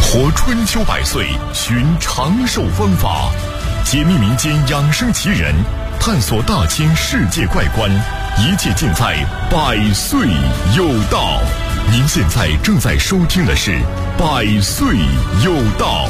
活春秋百岁，寻长寿方法，解密民间养生奇人，探索大千世界怪观，一切尽在百岁有道。您现在正在收听的是百岁有道。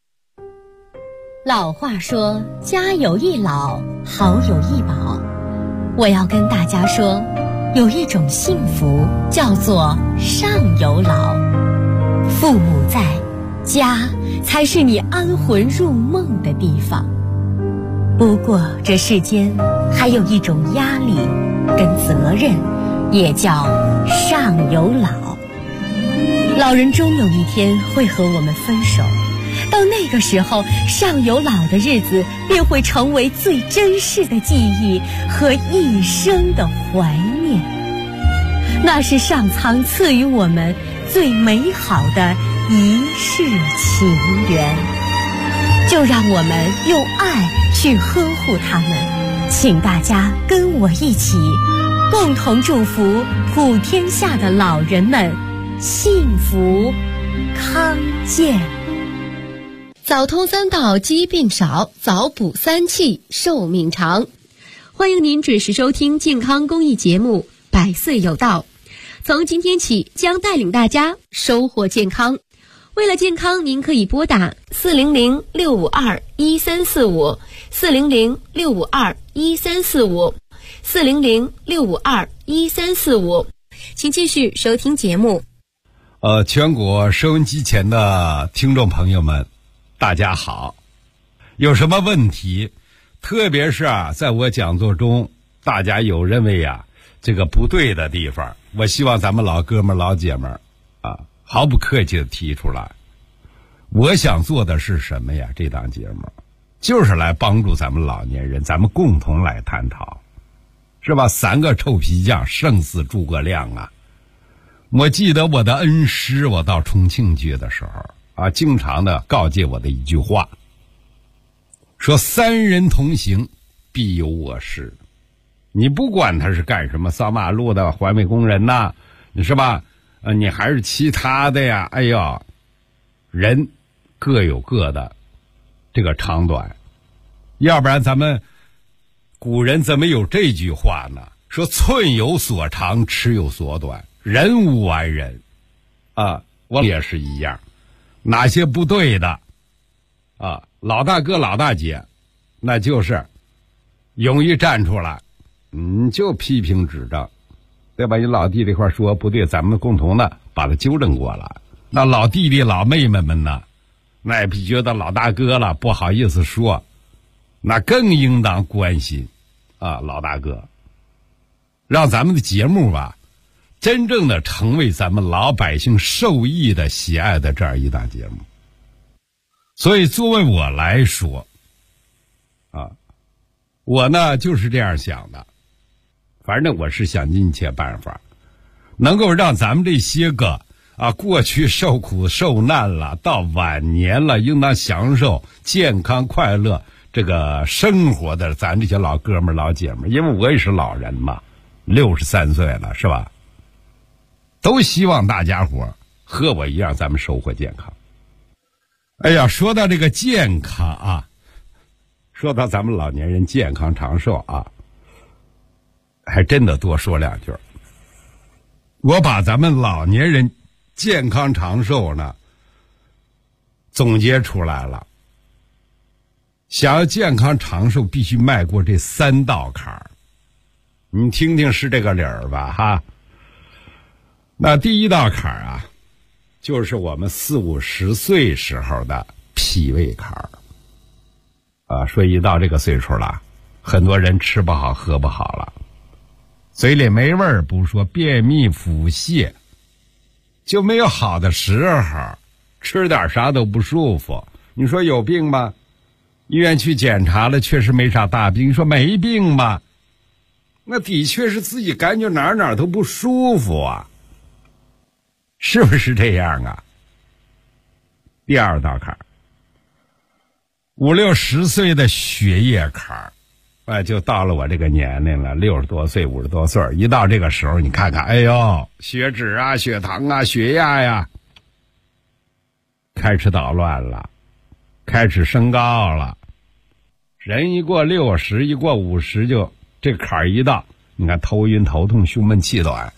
老话说，家有一老，好有一宝。我要跟大家说，有一种幸福叫做上有老。父母在，家才是你安魂入梦的地方。不过这世间还有一种压力跟责任，也叫上有老。老人终有一天会和我们分手，到那个时候，上有老的日子便会成为最珍视的记忆和一生的怀念。那是上苍赐予我们最美好的一世情缘，就让我们用爱去呵护他们。请大家跟我一起，共同祝福普天下的老人们幸福康健。 早通三到，疾病少；早补三气，寿命长。欢迎您准时收听健康公益节目《百岁有道》。从今天起，将带领大家收获健康。为了健康，您可以拨打400-652-1345 400-652-1345 400-652-1345。请继续收听节目。 全国收音机前的听众朋友们，大家好。有什么问题，特别是在我讲座中大家有认为这个不对的地方，我希望咱们老哥们老姐们毫不客气的提出来。我想做的是什么呀？这档节目就是来帮助咱们老年人，咱们共同来探讨，是吧？三个臭皮匠胜似诸葛亮啊！我记得我的恩师，我到重庆去的时候经常的告诫我的一句话，说三人同行必有我师。你不管他是干什么，扫马路的环卫工人呐，你是吧？你还是其他的呀，哎呦，人各有各的这个长短，要不然咱们古人怎么有这句话呢？说寸有所长，尺有所短，人无完人我也是一样。哪些不对的老大哥老大姐，那就是勇于站出来，就批评指正，对吧？你老弟这块说不对，咱们共同的把它纠正过来。那老弟弟老妹妹们呢，那也觉得老大哥了不好意思说，那更应当关心老大哥，让咱们的节目真正的成为咱们老百姓受益的喜爱的这样一档节目。所以作为我来说我呢就是这样想的，反正我是想尽一切办法能够让咱们这些个过去受苦受难了，到晚年了应当享受健康快乐这个生活的咱这些老哥们老姐们，因为我也是老人嘛，63岁了，是吧？都希望大家伙和我一样，咱们收获健康。哎呀，说到这个健康说到咱们老年人健康长寿还真的多说两句。我把咱们老年人健康长寿呢总结出来了，想要健康长寿必须迈过这3道坎儿，你听听是这个理儿吧那第一道坎儿就是我们40-50岁时候的脾胃坎儿说一到这个岁数了，很多人吃不好喝不好了，嘴里没味儿不说，便秘腹泻，就没有好的时候，吃点啥都不舒服。你说有病吗？医院去检查了，确实没啥大病。你说没病吗？那的确是自己感觉哪哪都不舒服是不是这样第二道坎儿，50-60岁的血液坎儿就到了我这个年龄了，60多岁50多岁，一到这个时候你看看，哎呦，血脂血糖血压开始捣乱了，开始升高了。人一过60，一过50，就这坎儿一到，你看头晕头痛、胸闷气短，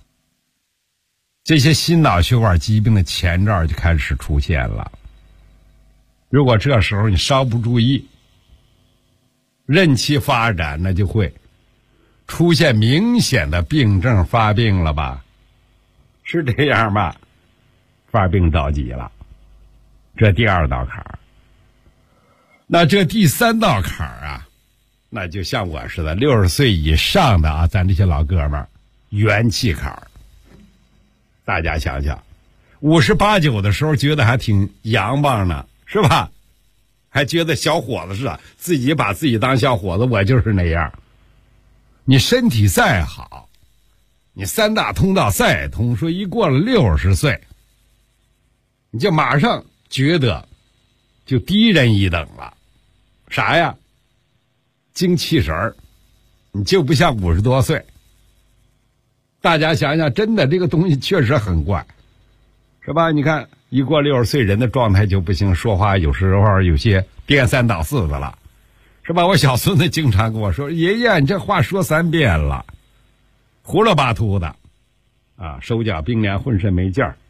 这些心脑血管疾病的前兆就开始出现了。如果这时候你稍不注意，任其发展，那就会出现明显的病症发病了吧？是这样吧？发病着急了，这第2道坎儿。那这第3道坎儿啊，那就像我似的，60岁以上的啊，咱这些老哥们儿，元气坎儿。大家想想，58、59的时候觉得还挺阳棒呢，是吧？还觉得小伙子似的，自己把自己当小伙子，我就是那样。你身体再好，你3大通道再通，说一过了60岁，你就马上觉得就低人一等了。啥呀？精气神儿，你就不像50多岁。大家想想，真的这个东西确实很怪，是吧？你看一过60岁，人的状态就不行，说话有时候有些颠3倒4的了，是吧？我小孙子经常跟我说：“爷爷，你这话说3遍了，胡了八秃的，啊，手脚冰凉，浑身没劲儿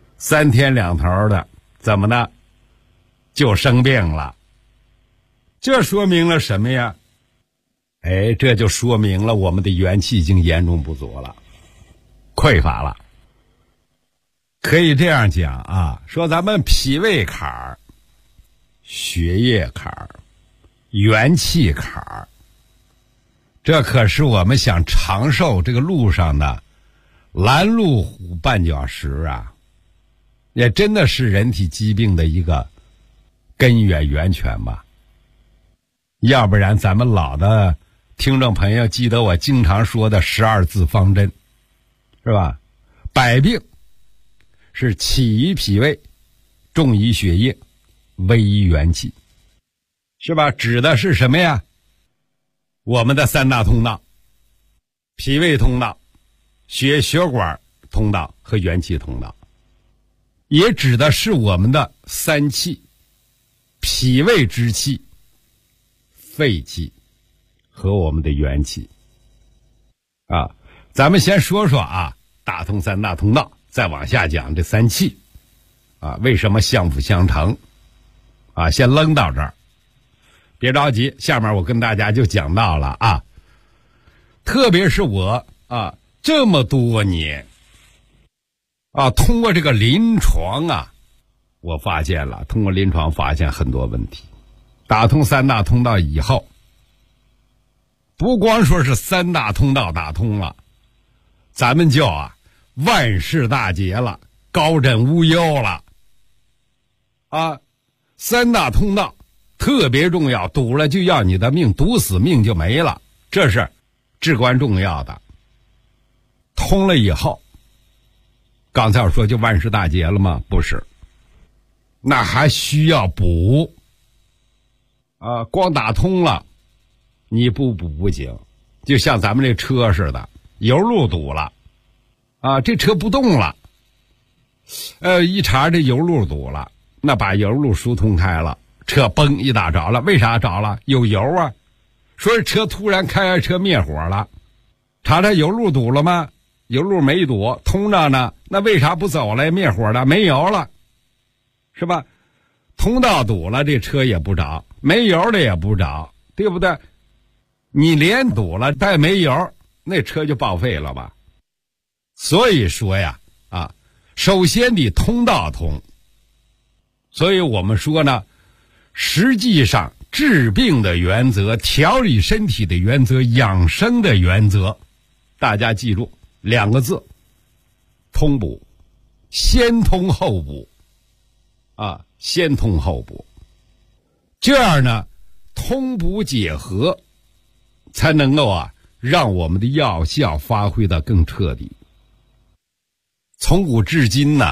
，3天2头的，怎么的，就生病了。”这说明了什么呀？哎，这就说明了我们的元气已经严重不足了，匮乏了。可以这样讲啊，说咱们脾胃坎儿、血液坎儿、元气坎儿，这可是我们想长寿这个路上的拦路虎绊脚石啊，也真的是人体疾病的一个根源源泉吧。要不然咱们老的听众朋友记得我经常说的12字方针，是吧？百病是起于脾胃，重于血液，危于元气，是吧？指的是什么呀？我们的3大通道，脾胃通道、血管通道和元气通道，也指的是我们的3气：脾胃之气、肺气和我们的元气。啊，咱们先说说啊，打通3大通道，再往下讲这3气啊，为什么相辅相成啊？先扔到这儿，别着急，下面我跟大家就讲到了啊。特别是我啊这么多年啊，通过这个临床啊，我发现了，通过临床发现很多问题。打通3大通道以后，不光说是3大通道打通了，咱们就万事大吉了，高枕无忧了啊！3大通道特别重要，堵了就要你的命，堵死命就没了，这是至关重要的。通了以后，刚才我说就万事大吉了吗？不是，那还需要补啊！光打通了你不补不行，就像咱们这车似的，油路堵了啊，这车不动了，一查这油路堵了，那把油路疏通开了，车嘣一打着了，为啥着了？有油啊！说是车突然开车灭火了，查查油路堵了吗？油路没堵，通着呢，那为啥不走了？灭火了，没油了，是吧？通道堵了，这车也不着，没油的也不着，对不对？你连堵了带没油，那车就报废了吧？所以说呀，首先得通道通。所以我们说呢，实际上治病的原则、调理身体的原则、养生的原则，大家记住2个字：通补。先通后补啊，先通后补，这样呢，通补结合，才能够让我们的药效发挥得更彻底。从古至今呢，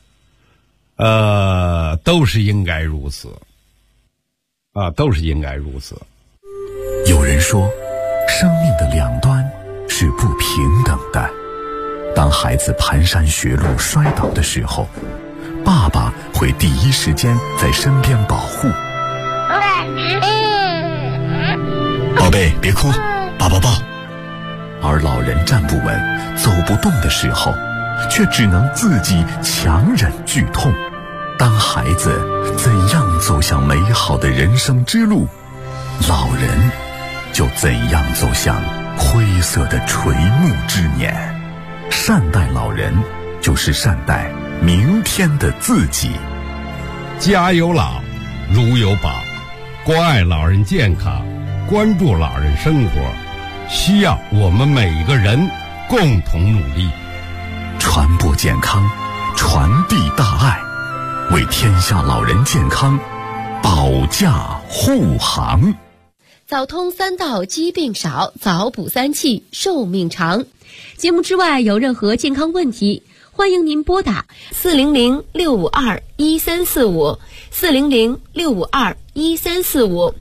都是应该如此啊，都是应该如此。 有人说，生命的两端是不平等的。当孩子蹒跚学路摔倒的时候，爸爸爸会第一时间在身边保护。 宝贝，别哭，爸爸抱。 而老人站不稳、走不动的时候，却只能自己强忍剧痛。当孩子怎样走向美好的人生之路，老人就怎样走向灰色的垂暮之年。善待老人，就是善待明天的自己。 家有老，如有宝，关爱老人健康，关注老人生活，需要我们每一个人共同努力， 传播健康，传递大爱，为天下老人健康保驾护航。 早通3道疾病少，早补3气寿命长。节目之外有任何健康问题，欢迎您拨打400-652-1345 400-652-1345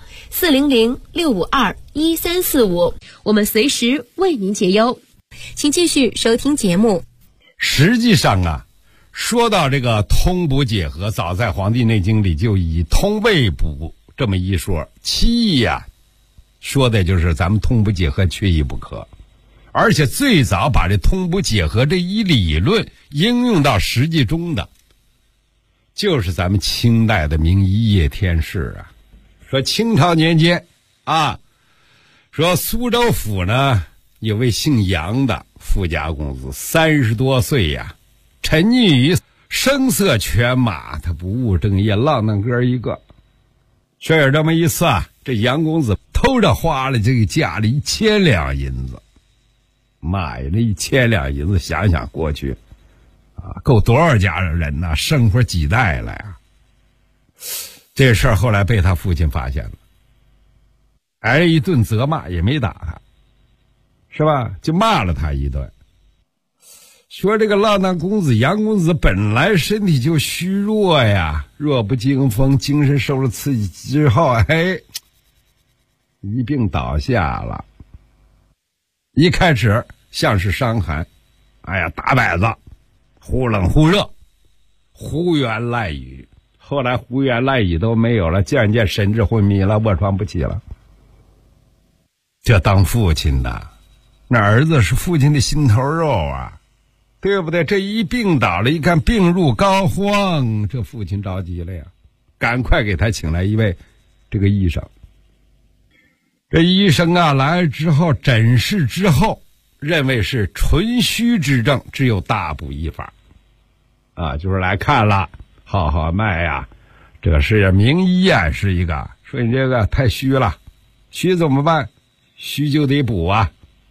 400-652-1345，我们随时为您解忧。请继续收听节目。 实际上啊，说到这个通补解合，早在《黄帝内经》里就以通胃补这么一说，其意呀，说的就是咱们通补解合缺一不可。而且最早把这通补解合这一理论应用到实际中的，就是咱们清代的名医叶天士啊。说清朝年间啊，说苏州府呢有位姓杨的富家公子，30多岁呀，沉溺于声色犬马，他不务正业，浪荡哥一个。说有这么一次啊，这杨公子偷着花了这个家里1000两银子。妈呀，这1000两银子，想想过去啊，够多少家人呐，生活几代了呀。这事儿后来被他父亲发现了，挨了一顿责骂，也没打他，是吧？就骂了他一顿，说这个浪荡公子杨公子本来身体就虚弱呀，弱不禁风，精神受了刺激之后，一病倒下了。一开始像是伤寒，打摆子，忽冷忽热，胡言乱语。后来胡言乱语都没有了，渐渐神志昏迷了，卧床不起了。这当父亲的，那儿子是父亲的心头肉啊，对不对？这一病倒了，一看病入膏肓，这父亲着急了呀，赶快给他请来一位这个医生。这医生啊来之后诊视之后，认为是纯虚之症，只有大补一法啊，就是来看了，号脉呀，这是名医啊，是一个说你这个太虚了，虚怎么办？虚就得补啊，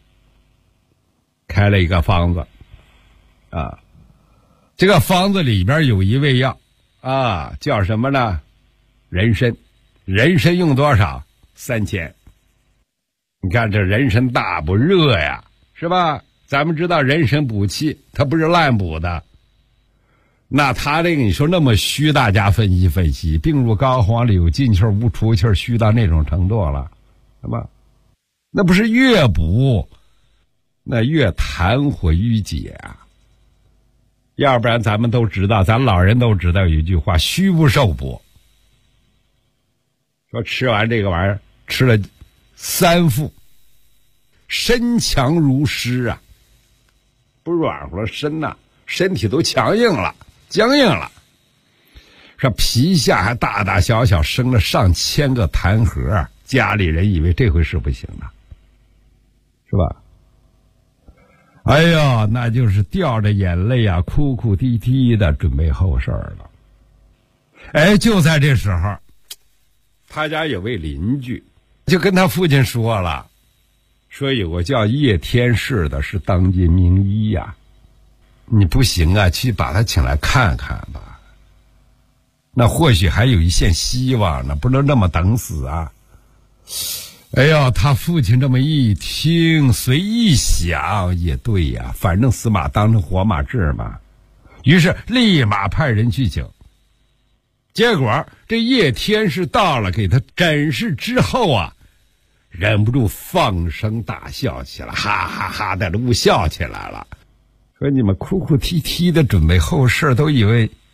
开了一个方子啊，这个方子里边有一味药啊，叫什么呢？人参。人参用多少？3000。你看这人参大补热呀，是吧？咱们知道人参补气，它不是滥补的。那他这个你说那么虚，大家分析分析，病入膏肓里有进气无出气，虚到那种程度了，是吧？那不是越补那越痰火淤结啊。要不然咱们都知道，咱老人都知道有一句话，虚不受补。说吃完这个玩意儿，吃了3副，身强如狮啊，不软和了身呐，身体都强硬了，僵硬了。说皮下还大大小小生了上千个痰核，家里人以为这回是不行的，是吧？哎呀，那就是掉着眼泪啊，哭哭啼啼的准备后事了。就在这时候，他家有位邻居就跟他父亲说了，说有个叫叶天士的是当今名医呀，你不行啊，去把他请来看看吧，那或许还有一线希望呢，不能那么等死啊。他父亲这么一听，随意想也对呀，反正死马当成活马治嘛，于是立马派人去请。结果这叶天士到了，给他诊视之后啊，忍不住放声大笑起来，哈哈哈的呜笑起来了，说你们哭哭啼啼的准备后事，都以为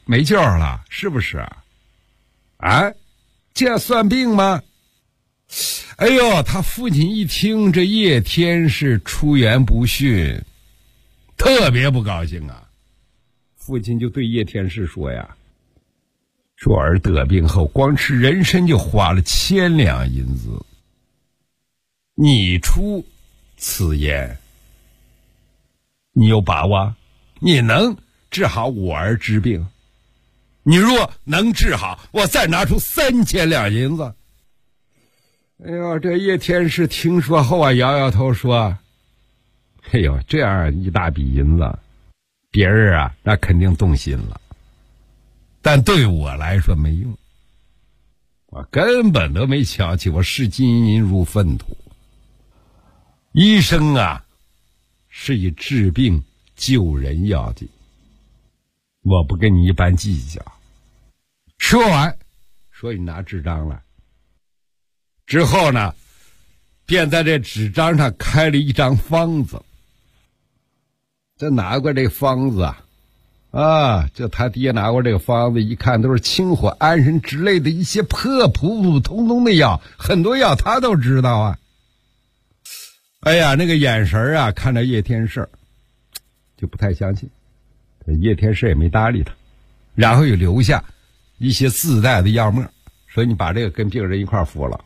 没救了，是不是？啊，这算病吗？哎呦，他父亲一听这叶天士出言不逊，特别不高兴啊。父亲就对叶天士说呀，说儿得病后光吃人参就花了1000两银子，你出此言，你有把握？你能治好我儿之病？你若能治好，我再拿出3000两银子。哎呦，这叶天士听说后啊，摇摇头说，哎呦，这样一大笔银子，别人啊那肯定动心了，但对我来说没用，我根本都没瞧起我视金银如粪土。医生啊是以治病救人要紧，我不跟你一般计较。说完说你拿纸张来之后呢，便在这纸张上开了一张方子。这拿过这个方子啊，这他爹拿过这个方子一看，都是清火安神之类的一些破普普通通的药，很多药他都知道啊。哎呀，那个眼神啊，看着叶天士就不太相信，叶天士也没搭理他，然后又留下一些自带的药沫，说你把这个跟病人一块服了。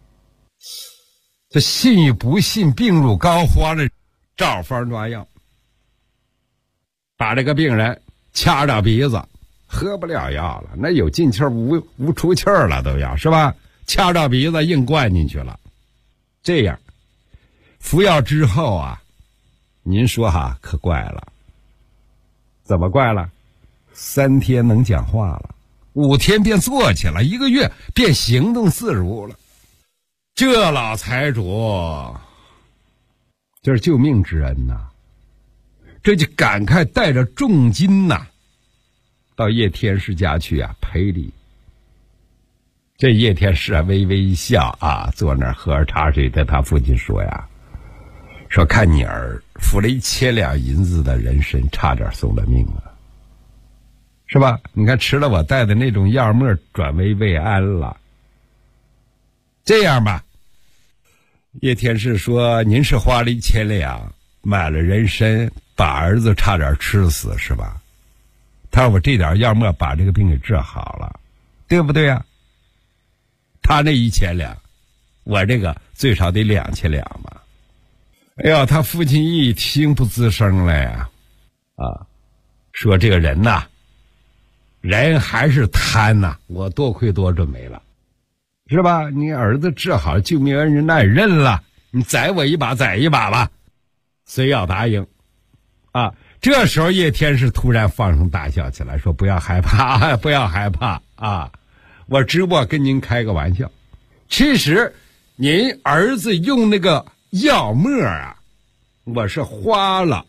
这信与不信，病入膏肓的照方抓药，把这个病人掐着鼻子，喝不了药了，那有进气无出气了都要，是吧？掐着鼻子硬灌进去了。这样服药之后啊，您说哈，可怪了。怎么怪了？3天能讲话了，5天便坐起来，1个月便行动自如了。这老财主这是救命之恩呐，这就感慨带着重金呐到叶天士家去啊赔礼。这叶天士啊微微一笑啊，坐那儿喝着茶水，对他父亲说呀，说看你儿服了1000两银子的人参，差点送了命啊，是吧？你看吃了我带的那种药沫，转危为安了。这样吧，叶天士说，您是花了1000两买了人参，把儿子差点吃死是吧？他说我这点药沫把这个病给治好了，对不对呀？他那1000两，我这个最少得2000两嘛。哎呀，他父亲一听不吱声了呀，说这个人呐，人还是贪呐，我多亏多准没了，是吧？你儿子治好救命恩人，那也认了，你宰我一把宰一把吧，虽要答应啊。这时候叶天士突然放声大笑起来，说不要害怕，不要害怕啊，我只不过跟您开个玩笑，其实您儿子用那个药沫啊，我是花了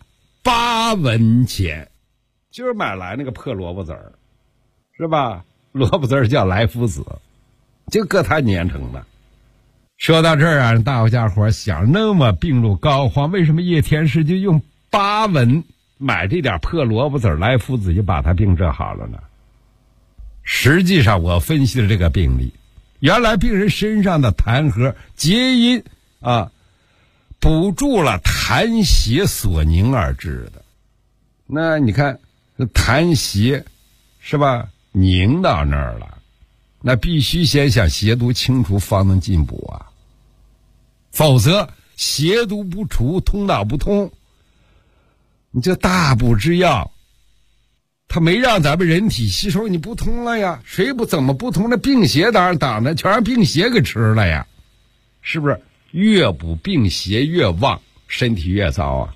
8文钱，就是买来那个破萝卜籽儿，是吧？萝卜籽儿叫来福子，就搁他粘成的。说到这儿啊，大家伙想，那么病入膏肓，为什么叶天士就用8文买这点破萝卜籽儿来福子就把他病治好了呢？实际上我分析了这个病例，原来病人身上的痰核结因啊，补助了痰邪所凝而致的。那你看痰邪是吧，凝到那儿了，那必须先想邪毒清除方能进补啊，否则邪毒不除，通道不通，你这大补之药它没让咱们人体吸收，你不通了呀，谁不怎么不通？那病邪当然挡的全让病邪给吃了呀，是不是？越补病邪越旺，身体越糟啊。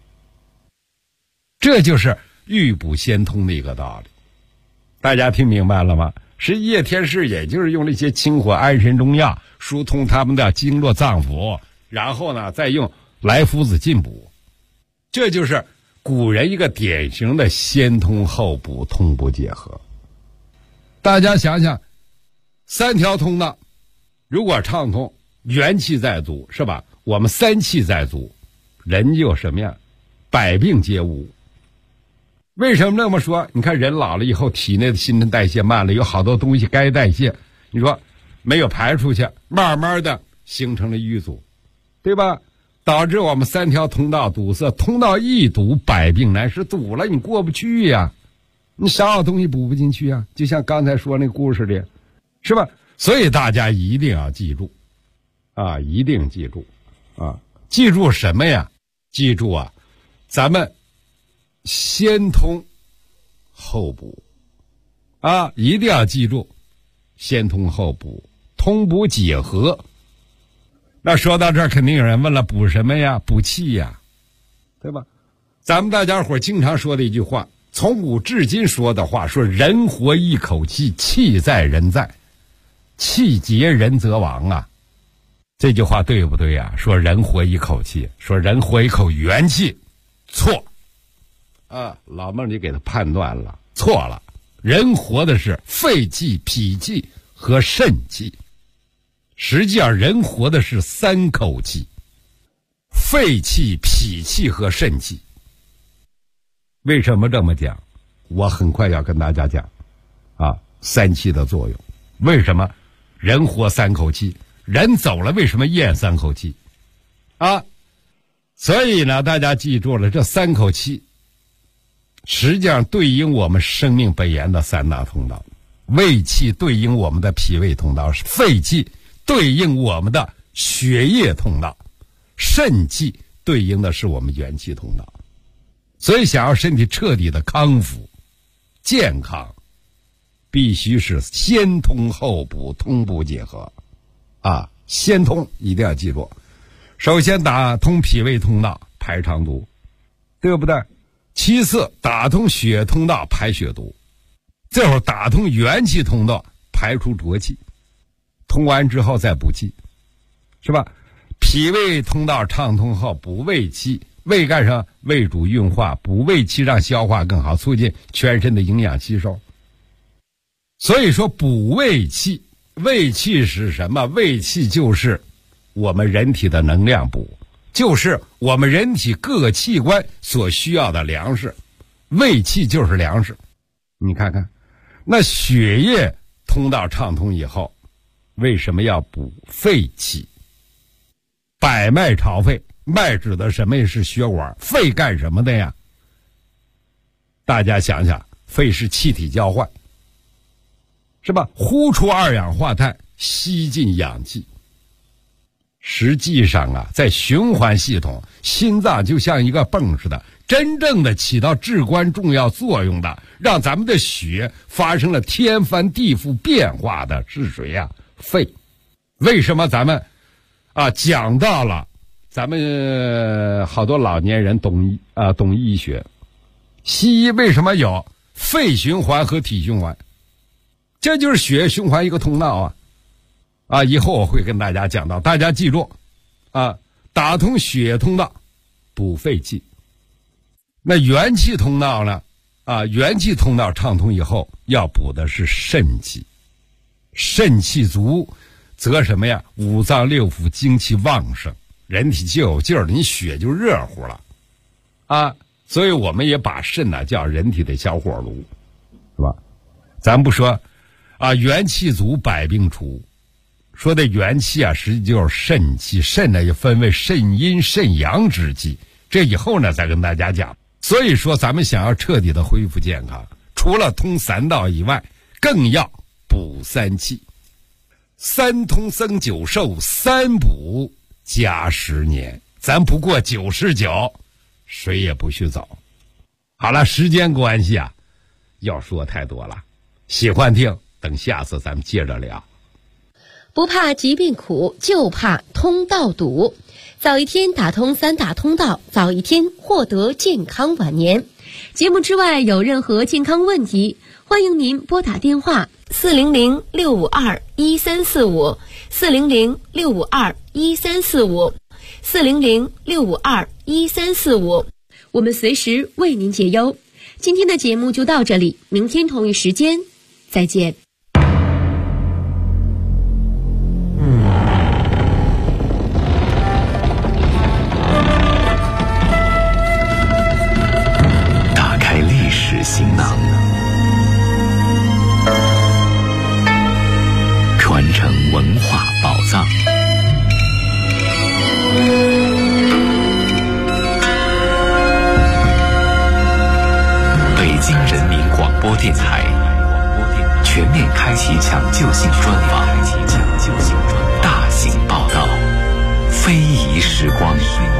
这就是预补先通的一个道理，大家听明白了吗？是叶天士也就是用了一些清火安神中药疏通他们的经络脏腑，然后呢再用来福子进补，这就是古人一个典型的先通后补，通补结合。大家想想，3条通道如果畅通，元气在足，是吧？我们3气在足，人就什么样？百病皆无。 为什么这么说？你看人老了以后，体内的新陈代谢慢了，有好多东西该代谢，你说没有排出去，慢慢的形成了淤阻，对吧？导致我们3条通道堵塞，通道一堵，百病难治，堵了你过不去呀，你少东西补不进去啊，就像刚才说那故事里，是吧？所以大家一定要记住啊，一定记住啊，记住什么呀？记住啊，咱们先通后补啊，一定要记住，先通后补，通补结合。那说到这儿，肯定有人问了，补什么呀？补气呀，对吧？咱们大家伙经常说的一句话，从古至今说的话，说人活一口气，气在人在，气竭人则亡啊。这句话对不对呀？说人活一口气，说人活一口元气，错啊！老孟你给他判断了，错了。人活的是肺气、脾气和肾气，实际上人活的是3口气，肺气、脾气和肾气。为什么这么讲？我很快要跟大家讲啊，3气的作用。为什么人活3口气？人走了为什么咽3口气啊？所以呢，大家记住了，这3口气实际上对应我们生命本源的3大通道。胃气对应我们的脾胃通道，肺气对应我们的血液通道，肾气对应的是我们元气通道。所以想要身体彻底的康复健康，必须是先通后补，通补结合啊，先通一定要记住，首先打通脾胃通道排肠毒，对不对？其次打通血通道排血毒，这会儿打通元气通道排出浊气，通完之后再补气，是吧？脾胃通道畅通后补胃气，胃干什么？胃主运化，补胃气让消化更好，促进全身的营养吸收。所以说补胃气，胃气是什么？胃气就是我们人体的能量补，就是我们人体各个器官所需要的粮食，胃气就是粮食。你看看，那血液通道畅通以后，为什么要补肺气？百脉朝肺，脉指的什么？是血管。肺干什么的呀？大家想想，肺是气体交换，是吧？呼出2氧化碳，吸进氧气。实际上啊，在循环系统，心脏就像一个泵似的，真正的起到至关重要作用的，让咱们的血发生了天翻地覆变化的是谁呀？肺。为什么咱们讲到了，咱们好多老年人懂医学，西医为什么有肺循环和体循环？这就是血液循环一个通道啊！以后我会跟大家讲到，大家记住打通血液通道补肺气。那元气通道呢？元气通道畅通以后，要补的是肾气。肾气足则什么呀？五脏六腑精气旺盛，人体就有劲儿了，你血就热乎了所以我们也把肾叫人体的小火炉，是吧？咱不说元气足百病除，说的元气实际就是肾气，肾呢也分为肾阴肾阳之气，这以后呢再跟大家讲。所以说咱们想要彻底的恢复健康，除了通3道以外，更要补3气。3通增9寿，3补加10年，咱不过99，谁也不许走。好了，时间关系要说太多了，喜欢听等下次咱们接着聊。 不怕疾病苦，就怕通道堵。早一天打通3大通道，早一天获得健康晚年。节目之外有任何健康问题，欢迎您拨打电话400-652-1345 400-652-1345 400-652-1345，我们随时为您解忧。今天的节目就到这里，明天同一时间再见。 打开历史， 播电台，全面开启抢救性专访，大型报道，非遗时光。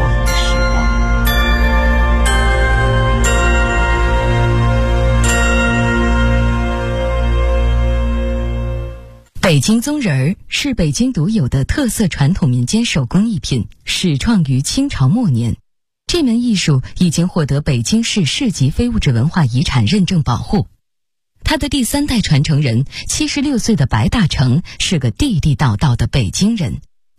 北京宗人儿是北京独有的特色传统民间手工艺品，始创于清朝末年。这门艺术已经获得北京市市级非物质文化遗产认证保护。他的第3代传承人76岁的白大成是个地地道道的北京人。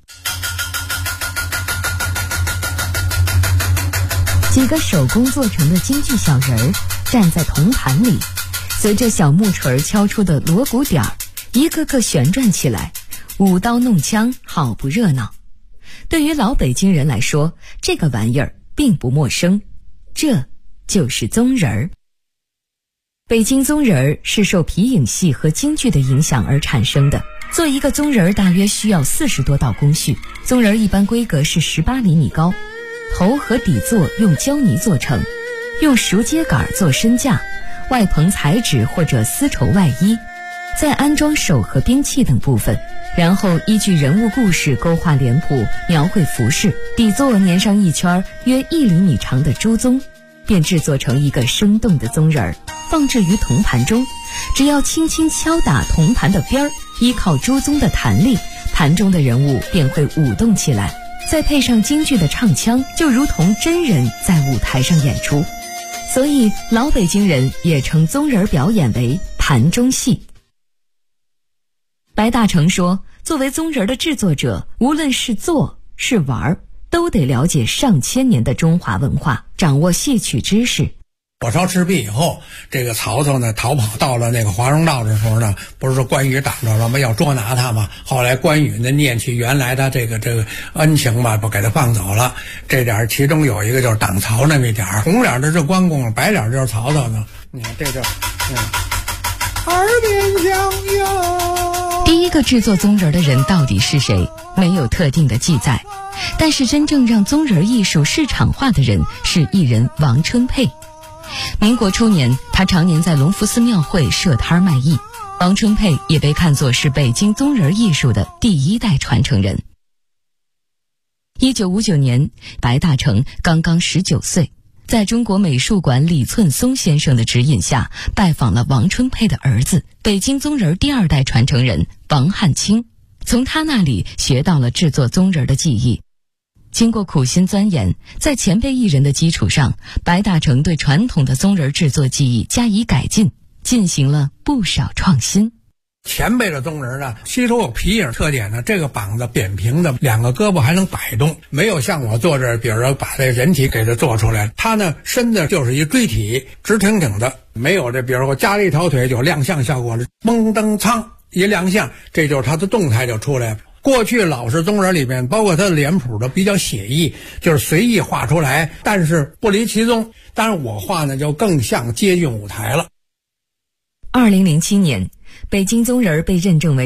几个手工做成的京剧小人儿站在铜盘里，随着小木锤敲出的锣鼓点儿，一个个旋转起来，舞刀弄枪，好不热闹。对于老北京人来说，这个玩意儿并不陌生，这就是宗人儿。北京宗人儿是受皮影戏和京剧的影响而产生的。做一个宗人儿大约需要40多道工序。宗人儿一般规格是18厘米高，头和底座用胶泥做成，用熟秸秆做身架，外棚彩纸或者丝绸外衣，再安装手和兵器等部分，然后依据人物故事勾画脸谱，描绘服饰，底座粘上一圈约1厘米长的朱宗，便制作成一个生动的宗人儿，放置于铜盘中。只要轻轻敲打铜盘的边儿，依靠朱宗的弹力，盘中的人物便会舞动起来，再配上京剧的唱腔，就如同真人在舞台上演出。所以老北京人也称宗人表演为盘中戏。白大成说，作为宗人的制作者，无论是做是玩，都得了解上千年的中华文化，掌握戏曲知识。 火烧赤壁以后，这个曹操呢逃跑到了那个华容道的时候呢，不是说关羽挡着了吗？要捉拿他嘛。后来关羽呢念起原来他这个恩情吧，不给他放走了。这点其中有一个就是挡曹那么一点，红脸的是关公，白脸就是曹操呢。你看这就耳边响哟。 第一个制作宗人的人到底是谁？没有特定的记载，但是真正让宗人艺术市场化的人是艺人王春佩。民国初年，他常年在隆福寺庙会设摊卖艺。王春佩也被看作是北京宗人艺术的第1代传承人。1959年，白大成刚刚19岁，在中国美术馆李寸松先生的指引下，拜访了王春佩的儿子，北京宗人第2代传承人王汉卿，从他那里学到了制作宗人的技艺。经过苦心钻研，在前辈艺人的基础上，白大成对传统的宗人制作技艺加以改进，进行了不少创新。 前辈的宗人呢，吸收有皮影特点呢，这个膀子扁平的，2个胳膊还能摆动，没有像我坐这儿，比如说把这人体给它做出来，它呢身子就是一锥体，直挺挺的，没有这比如说我加了一条腿就亮相效果了，嘣噔噌一亮相，这就是它的动态就出来了。过去老式宗人里面，包括他的脸谱的比较写意，就是随意画出来，但是不离其宗。当然我画呢就更像接近舞台了。 2007年，北京宗人被认证为